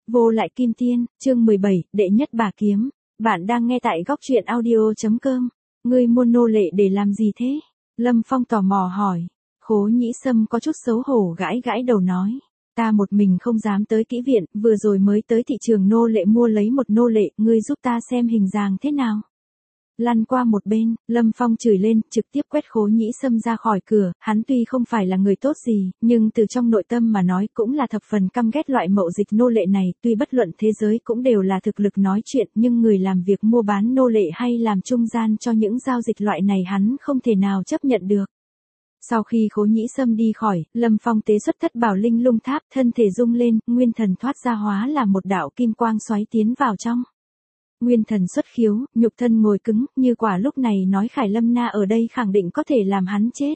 Vô lại kim tiên, chương 17, đệ nhất bà kiếm. Bạn đang nghe tại góc truyện audio.com. Ngươi mua nô lệ để làm gì thế? Lâm Phong tò mò hỏi. Khố Nhĩ Sâm có chút xấu hổ gãi gãi đầu nói. Ta một mình không dám tới kỹ viện, vừa rồi mới tới thị trường nô lệ mua lấy một nô lệ, ngươi giúp ta xem hình dáng thế nào. Lăn qua một bên, Lâm Phong chửi lên, trực tiếp quét Khố Nhĩ Sâm ra khỏi cửa, hắn tuy không phải là người tốt gì, nhưng từ trong nội tâm mà nói cũng là thập phần căm ghét loại mậu dịch nô lệ này, tuy bất luận thế giới cũng đều là thực lực nói chuyện, nhưng người làm việc mua bán nô lệ hay làm trung gian cho những giao dịch loại này hắn không thể nào chấp nhận được. Sau khi Khố Nhĩ Sâm đi khỏi, Lâm Phong tế xuất thất bảo linh lung tháp, thân thể rung lên, nguyên thần thoát ra hóa là một đạo kim quang xoáy tiến vào trong. Nguyên thần xuất khiếu, nhục thân ngồi cứng, như quả lúc này nói Khải Lâm Na ở đây khẳng định có thể làm hắn chết.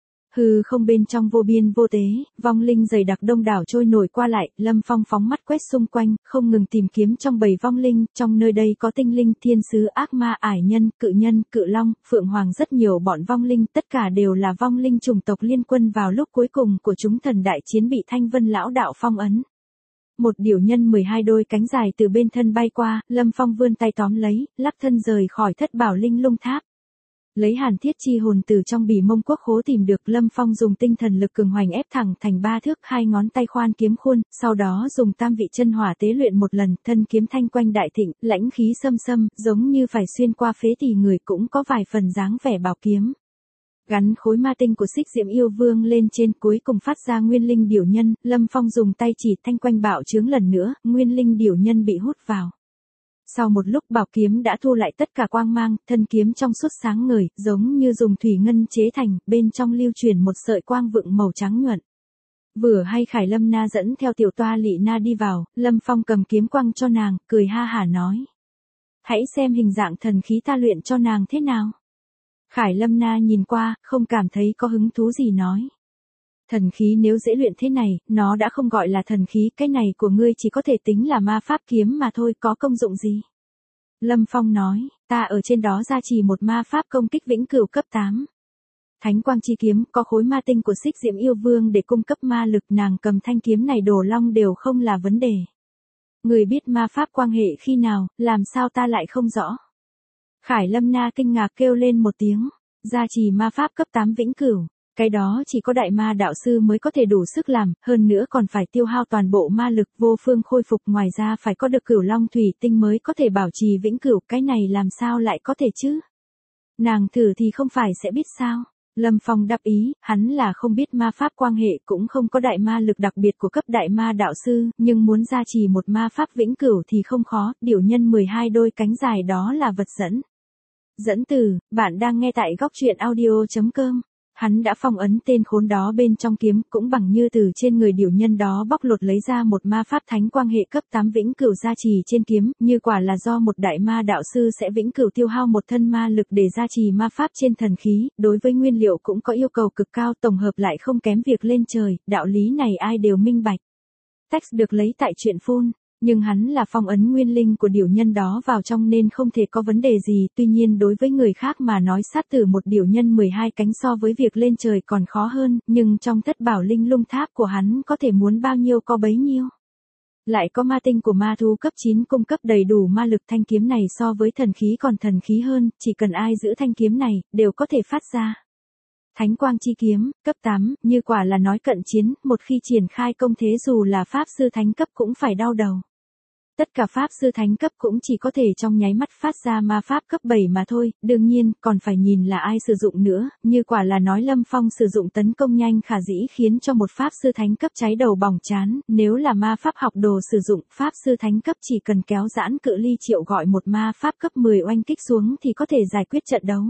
Hư không bên trong vô biên vô tế, vong linh dày đặc đông đảo trôi nổi qua lại, Lâm Phong phóng mắt quét xung quanh, không ngừng tìm kiếm trong bầy vong linh, trong nơi đây có tinh linh, thiên sứ, ác ma, ải nhân, cự long, phượng hoàng rất nhiều bọn vong linh, tất cả đều là vong linh chủng tộc liên quân vào lúc cuối cùng của chúng thần đại chiến bị Thanh Vân lão đạo phong ấn. Một điểu nhân 12 đôi cánh dài từ bên thân bay qua, Lâm Phong vươn tay tóm lấy, lắc thân rời khỏi thất bảo linh lung tháp. Lấy hàn thiết chi hồn từ trong bì mông quốc khố tìm được, Lâm Phong dùng tinh thần lực cường hoành ép thẳng thành 3 thước, 2 ngón tay khoan kiếm khuôn, sau đó dùng tam vị chân hỏa tế luyện một lần, thân kiếm thanh quanh đại thịnh, lãnh khí xâm xâm, giống như phải xuyên qua phế tỳ người, cũng có vài phần dáng vẻ bảo kiếm. Gắn khối ma tinh của Xích Diễm Yêu Vương lên trên, cuối cùng phát ra nguyên linh điểu nhân, Lâm Phong dùng tay chỉ thanh quanh bạo chướng lần nữa, nguyên linh điểu nhân bị hút vào. Sau một lúc bảo kiếm đã thu lại tất cả quang mang, thân kiếm trong suốt sáng ngời, giống như dùng thủy ngân chế thành, bên trong lưu truyền một sợi quang vựng màu trắng nhuận. Vừa hay Khải Lâm Na dẫn theo tiểu toa Lị Na đi vào, Lâm Phong cầm kiếm quăng cho nàng, cười ha hả nói. Hãy xem hình dạng thần khí ta luyện cho nàng thế nào. Khải Lâm Na nhìn qua, không cảm thấy có hứng thú gì nói. Thần khí nếu dễ luyện thế này, nó đã không gọi là thần khí, cái này của ngươi chỉ có thể tính là ma pháp kiếm mà thôi, có công dụng gì? Lâm Phong nói, ta ở trên đó gia trì một ma pháp công kích vĩnh cửu cấp 8. Thánh quang chi kiếm, có khối ma tinh của Xích Diễm Yêu Vương để cung cấp ma lực, nàng cầm thanh kiếm này đổ long đều không là vấn đề. Người biết ma pháp quang hệ khi nào, làm sao ta lại không rõ? Khải Lâm Na kinh ngạc kêu lên một tiếng, gia trì ma pháp cấp 8 vĩnh cửu, cái đó chỉ có đại ma đạo sư mới có thể đủ sức làm, hơn nữa còn phải tiêu hao toàn bộ ma lực vô phương khôi phục, ngoài ra phải có được cửu long thủy tinh mới có thể bảo trì vĩnh cửu, cái này làm sao lại có thể chứ? Nàng thử thì không phải sẽ biết sao? Lâm Phong đáp ý, hắn là không biết ma pháp quang hệ, cũng không có đại ma lực đặc biệt của cấp đại ma đạo sư, nhưng muốn gia trì một ma pháp vĩnh cửu thì không khó, điểu nhân 12 đôi cánh dài đó là vật dẫn. Dẫn từ, bạn đang nghe tại góc truyện audio.com. Hắn đã phong ấn tên khốn đó bên trong kiếm, cũng bằng như từ trên người điểu nhân đó bóc lột lấy ra một ma pháp thánh quang hệ cấp 8 vĩnh cửu gia trì trên kiếm, như quả là do một đại ma đạo sư sẽ vĩnh cửu tiêu hao một thân ma lực để gia trì ma pháp trên thần khí, đối với nguyên liệu cũng có yêu cầu cực cao, tổng hợp lại không kém việc lên trời, đạo lý này ai đều minh bạch. Text được lấy tại truyện phun. Nhưng hắn là phong ấn nguyên linh của điểu nhân đó vào trong nên không thể có vấn đề gì, tuy nhiên đối với người khác mà nói sát tử một điểu nhân 12 cánh so với việc lên trời còn khó hơn, nhưng trong thất bảo linh lung tháp của hắn có thể muốn bao nhiêu có bấy nhiêu. Lại có ma tinh của ma thú cấp 9 cung cấp đầy đủ ma lực, thanh kiếm này so với thần khí còn thần khí hơn, chỉ cần ai giữ thanh kiếm này, đều có thể phát ra. Thánh quang chi kiếm, cấp 8, như quả là nói cận chiến, một khi triển khai công thế dù là pháp sư thánh cấp cũng phải đau đầu. Tất cả pháp sư thánh cấp cũng chỉ có thể trong nháy mắt phát ra ma pháp cấp 7 mà thôi, đương nhiên, còn phải nhìn là ai sử dụng nữa, như quả là nói Lâm Phong sử dụng tấn công nhanh khả dĩ khiến cho một pháp sư thánh cấp cháy đầu bỏng chán, nếu là ma pháp học đồ sử dụng, pháp sư thánh cấp chỉ cần kéo giãn cự ly triệu gọi một ma pháp cấp 10 oanh kích xuống thì có thể giải quyết trận đấu.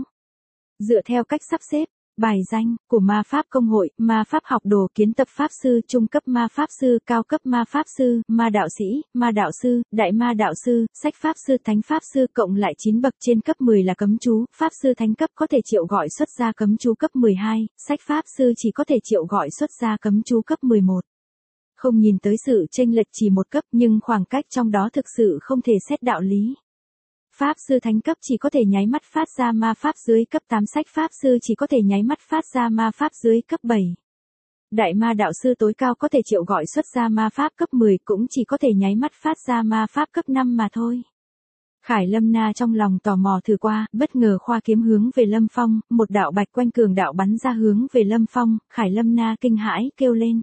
Dựa theo cách sắp xếp, bài danh của ma pháp công hội, ma pháp học đồ, kiến tập pháp sư, trung cấp ma pháp sư, cao cấp ma pháp sư, ma đạo sĩ, ma đạo sư, đại ma đạo sư, sách pháp sư, thánh pháp sư, cộng lại 9 bậc trên cấp 10 là cấm chú, pháp sư thánh cấp có thể triệu gọi xuất ra cấm chú cấp 12, sách pháp sư chỉ có thể triệu gọi xuất ra cấm chú cấp 11. Không nhìn tới sự chênh lệch chỉ một cấp, nhưng khoảng cách trong đó thực sự không thể xét đạo lý. Pháp sư thánh cấp chỉ có thể nháy mắt phát ra ma pháp dưới cấp 8, sách pháp sư chỉ có thể nháy mắt phát ra ma pháp dưới cấp 7. Đại ma đạo sư tối cao có thể triệu gọi xuất ra ma pháp cấp 10 cũng chỉ có thể nháy mắt phát ra ma pháp cấp 5 mà thôi. Khải Lâm Na trong lòng tò mò thử qua, bất ngờ khoa kiếm hướng về Lâm Phong, một đạo bạch quanh cường đạo bắn ra hướng về Lâm Phong, Khải Lâm Na kinh hãi kêu lên.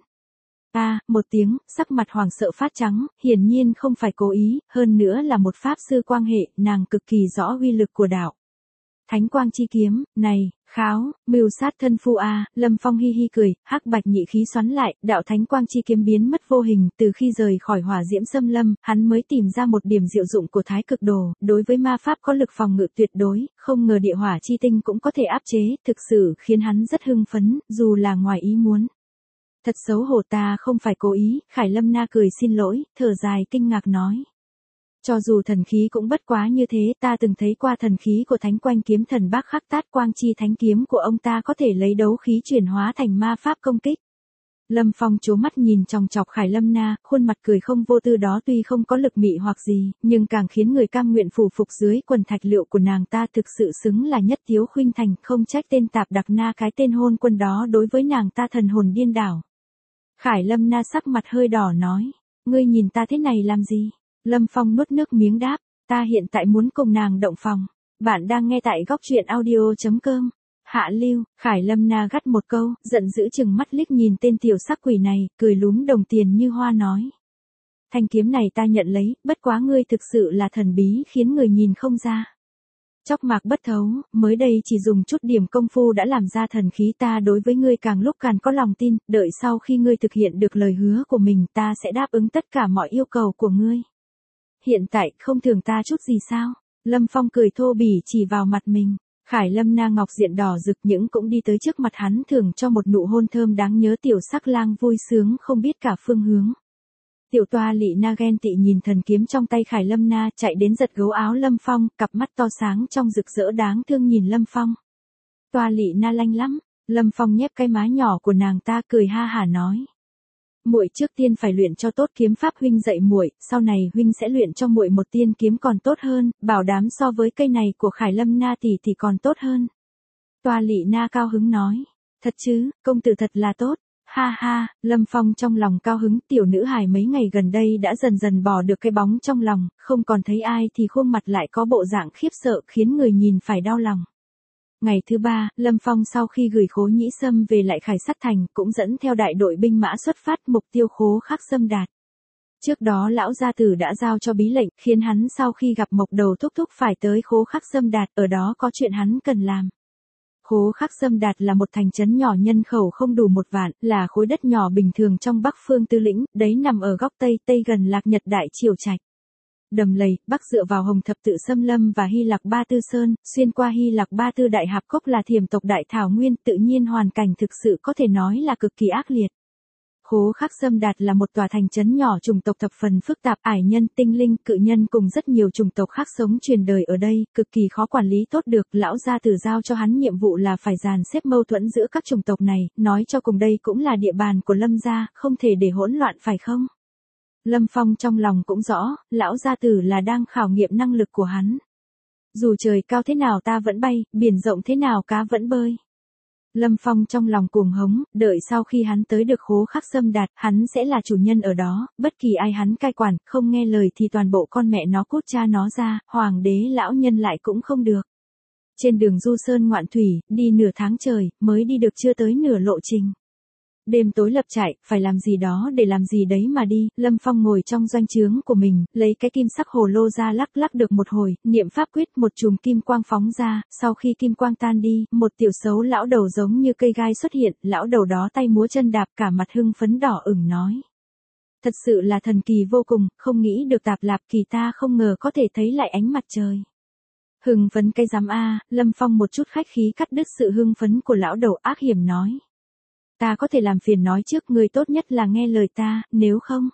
Một tiếng, sắc mặt hoàng sợ phát trắng, hiển nhiên không phải cố ý, hơn nữa là một pháp sư quang hệ, nàng cực kỳ rõ uy lực của đạo. Thánh quang chi kiếm, này, kháo, mưu sát thân phu Lâm Phong hi hi cười, hắc bạch nhị khí xoắn lại, đạo thánh quang chi kiếm biến mất vô hình, từ khi rời khỏi hỏa diễm xâm lâm, hắn mới tìm ra một điểm diệu dụng của thái cực đồ, đối với ma pháp có lực phòng ngự tuyệt đối, không ngờ địa hỏa chi tinh cũng có thể áp chế, thực sự khiến hắn rất hưng phấn, dù là ngoài ý muốn. Thật xấu hổ, ta không phải cố ý, Khải Lâm Na cười xin lỗi, thở dài kinh ngạc nói. Cho dù thần khí cũng bất quá như thế, ta từng thấy qua thần khí của thánh quanh kiếm thần bác khắc tát quang chi thánh kiếm của ông ta có thể lấy đấu khí chuyển hóa thành ma pháp công kích. Lâm Phong trố mắt nhìn chòng chọc Khải Lâm Na, khuôn mặt cười không vô tư đó tuy không có lực mị hoặc gì, nhưng càng khiến người cam nguyện phủ phục dưới quần thạch liệu của nàng ta, thực sự xứng là nhất thiếu khuynh thành, không trách tên tạp đặc na cái tên hôn quân đó đối với nàng ta thần hồn điên đảo. Khải Lâm Na sắc mặt hơi đỏ nói, ngươi nhìn ta thế này làm gì? Lâm Phong nuốt nước miếng đáp, ta hiện tại muốn cùng nàng động phòng. Bạn đang nghe tại góc truyện audio.com. Hạ lưu, Khải Lâm Na gắt một câu, giận dữ chừng mắt liếc nhìn tên tiểu sắc quỷ này, cười lúm đồng tiền như hoa nói. Thanh kiếm này ta nhận lấy, bất quá ngươi thực sự là thần bí khiến người nhìn không ra. Chóc mạc bất thấu, mới đây chỉ dùng chút điểm công phu đã làm ra thần khí, ta đối với ngươi càng lúc càng có lòng tin, đợi sau khi ngươi thực hiện được lời hứa của mình ta sẽ đáp ứng tất cả mọi yêu cầu của ngươi. Hiện tại không thưởng ta chút gì sao? Lâm Phong cười thô bỉ chỉ vào mặt mình. Khải Lâm Na ngọc diện đỏ rực những cũng đi tới trước mặt hắn thưởng cho một nụ hôn thơm đáng nhớ, tiểu sắc lang vui sướng không biết cả phương hướng. Tiểu toa Lị Na ghen tị nhìn thần kiếm trong tay Khải Lâm Na, chạy đến giật gấu áo Lâm Phong, cặp mắt to sáng trong rực rỡ đáng thương nhìn Lâm Phong. Toa Lị Na lanh lắm. Lâm Phong nhép cái má nhỏ của nàng ta cười ha hả nói. Muội trước tiên phải luyện cho tốt kiếm pháp huynh dạy muội, sau này huynh sẽ luyện cho muội một tiên kiếm còn tốt hơn, bảo đảm so với cây này của Khải Lâm Na tỷ thì còn tốt hơn. Toa Lị Na cao hứng nói, thật chứ, công tử thật là tốt. Ha ha, Lâm Phong trong lòng cao hứng, tiểu nữ hài mấy ngày gần đây đã dần dần bỏ được cái bóng trong lòng, không còn thấy ai thì khuôn mặt lại có bộ dạng khiếp sợ khiến người nhìn phải đau lòng. Ngày thứ 3, Lâm Phong sau khi gửi Khố Nhĩ Sâm về lại Khải Sát Thành, cũng dẫn theo đại đội binh mã xuất phát, mục tiêu Khố Khắc Sâm đạt. Trước đó lão gia tử đã giao cho bí lệnh, khiến hắn sau khi gặp Mộc Đầu thúc thúc phải tới Khố Khắc Sâm đạt, ở đó có chuyện hắn cần làm. Khố Khắc Sâm đạt là một thành trấn nhỏ nhân khẩu không đủ 1 vạn, là khối đất nhỏ bình thường trong Bắc Phương Tư Lĩnh, đấy nằm ở góc Tây gần Lạc Nhật Đại Triều Trạch. Đầm lầy, Bắc dựa vào Hồng Thập Tự Xâm Lâm và Hy Lạc Ba Tư Sơn, xuyên qua Hy Lạc Ba Tư Đại Hạp Cốc là Thiểm tộc Đại Thảo Nguyên, tự nhiên hoàn cảnh thực sự có thể nói là cực kỳ ác liệt. Khố Khắc Sâm đạt là một tòa thành trấn nhỏ chủng tộc thập phần phức tạp, ải nhân, tinh linh, cự nhân cùng rất nhiều chủng tộc khác sống truyền đời ở đây, cực kỳ khó quản lý tốt được, lão gia tử giao cho hắn nhiệm vụ là phải dàn xếp mâu thuẫn giữa các chủng tộc này, nói cho cùng đây cũng là địa bàn của Lâm gia, không thể để hỗn loạn phải không? Lâm Phong trong lòng cũng rõ, lão gia tử là đang khảo nghiệm năng lực của hắn. Dù trời cao thế nào ta vẫn bay, biển rộng thế nào cá vẫn bơi. Lâm Phong trong lòng cuồng hống, đợi sau khi hắn tới được Khố Khắc Sâm đạt, hắn sẽ là chủ nhân ở đó, bất kỳ ai hắn cai quản, không nghe lời thì toàn bộ con mẹ nó cút cha nó ra, hoàng đế lão nhân lại cũng không được. Trên đường du sơn ngoạn thủy, đi nửa tháng trời, mới đi được chưa tới nửa lộ trình. Đêm tối lập trại, phải làm gì đó để làm gì đấy mà đi, Lâm Phong ngồi trong doanh trướng của mình, lấy cái kim sắc hồ lô ra lắc được một hồi, niệm pháp quyết, một chùm kim quang phóng ra, sau khi kim quang tan đi, một tiểu xấu lão đầu giống như cây gai xuất hiện, lão đầu đó tay múa chân đạp cả mặt hưng phấn đỏ ửng nói. Thật sự là thần kỳ vô cùng, không nghĩ được Tạp Lạp Kỳ ta không ngờ có thể thấy lại ánh mặt trời. Hưng phấn cái giám Lâm Phong một chút khách khí cắt đứt sự hưng phấn của lão đầu ác hiểm nói. Ta có thể làm phiền nói trước, người tốt nhất là nghe lời ta, nếu không.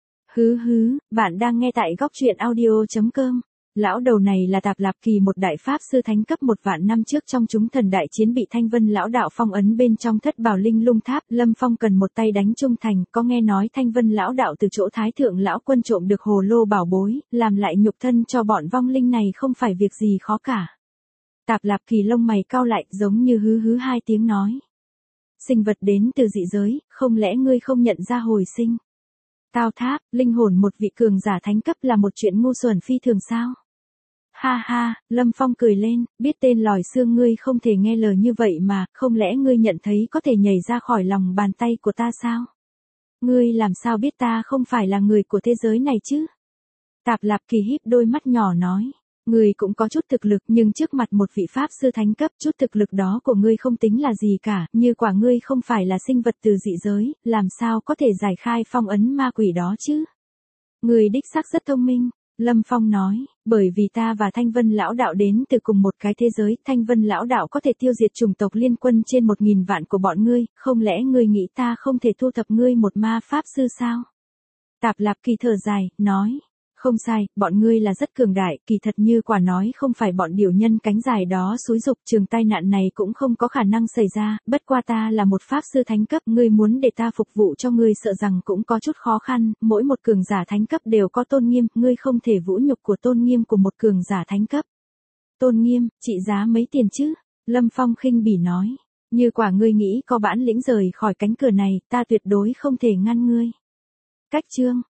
Bạn đang nghe tại góc truyện audio.com. Lão đầu này là Tạp Lạp Kỳ, một đại pháp sư thánh cấp 1 vạn năm trước trong chúng thần đại chiến bị Thanh Vân lão đạo phong ấn bên trong Thất Bảo Linh Lung Tháp, Lâm Phong cần một tay đánh trung thành, có nghe nói Thanh Vân lão đạo từ chỗ Thái thượng lão quân trộm được hồ lô bảo bối, làm lại nhục thân cho bọn vong linh này không phải việc gì khó cả. Tạp Lạp Kỳ lông mày cau lại, giống như 2 tiếng nói. Sinh vật đến từ dị giới, không lẽ ngươi không nhận ra hồi sinh? Tao tháp, linh hồn một vị cường giả thánh cấp là một chuyện ngu xuẩn phi thường sao? Ha ha, Lâm Phong cười lên, biết tên lòi xương ngươi không thể nghe lời như vậy mà, không lẽ ngươi nhận thấy có thể nhảy ra khỏi lòng bàn tay của ta sao? Ngươi làm sao biết ta không phải là người của thế giới này chứ? Tạp Lạp Kỳ híp đôi mắt nhỏ nói. Ngươi cũng có chút thực lực nhưng trước mặt một vị pháp sư thánh cấp chút thực lực đó của ngươi không tính là gì cả, như quả ngươi không phải là sinh vật từ dị giới, làm sao có thể giải khai phong ấn ma quỷ đó chứ? Ngươi đích xác rất thông minh, Lâm Phong nói, bởi vì ta và Thanh Vân Lão Đạo đến từ cùng một cái thế giới, Thanh Vân Lão Đạo có thể tiêu diệt chủng tộc liên quân trên 1000 vạn của bọn ngươi, không lẽ ngươi nghĩ ta không thể thu thập ngươi một ma pháp sư sao? Tạp Lạp Kỳ thở dài, nói. Không sai, bọn ngươi là rất cường đại, kỳ thật như quả nói không phải bọn điểu nhân cánh dài đó xúi dục trường tai nạn này cũng không có khả năng xảy ra, bất qua ta là một pháp sư thánh cấp, ngươi muốn để ta phục vụ cho ngươi sợ rằng cũng có chút khó khăn, mỗi một cường giả thánh cấp đều có tôn nghiêm, ngươi không thể vũ nhục của tôn nghiêm của một cường giả thánh cấp. Tôn nghiêm, trị giá mấy tiền chứ? Lâm Phong khinh bỉ nói, như quả ngươi nghĩ có bản lĩnh rời khỏi cánh cửa này, ta tuyệt đối không thể ngăn ngươi. Cách chương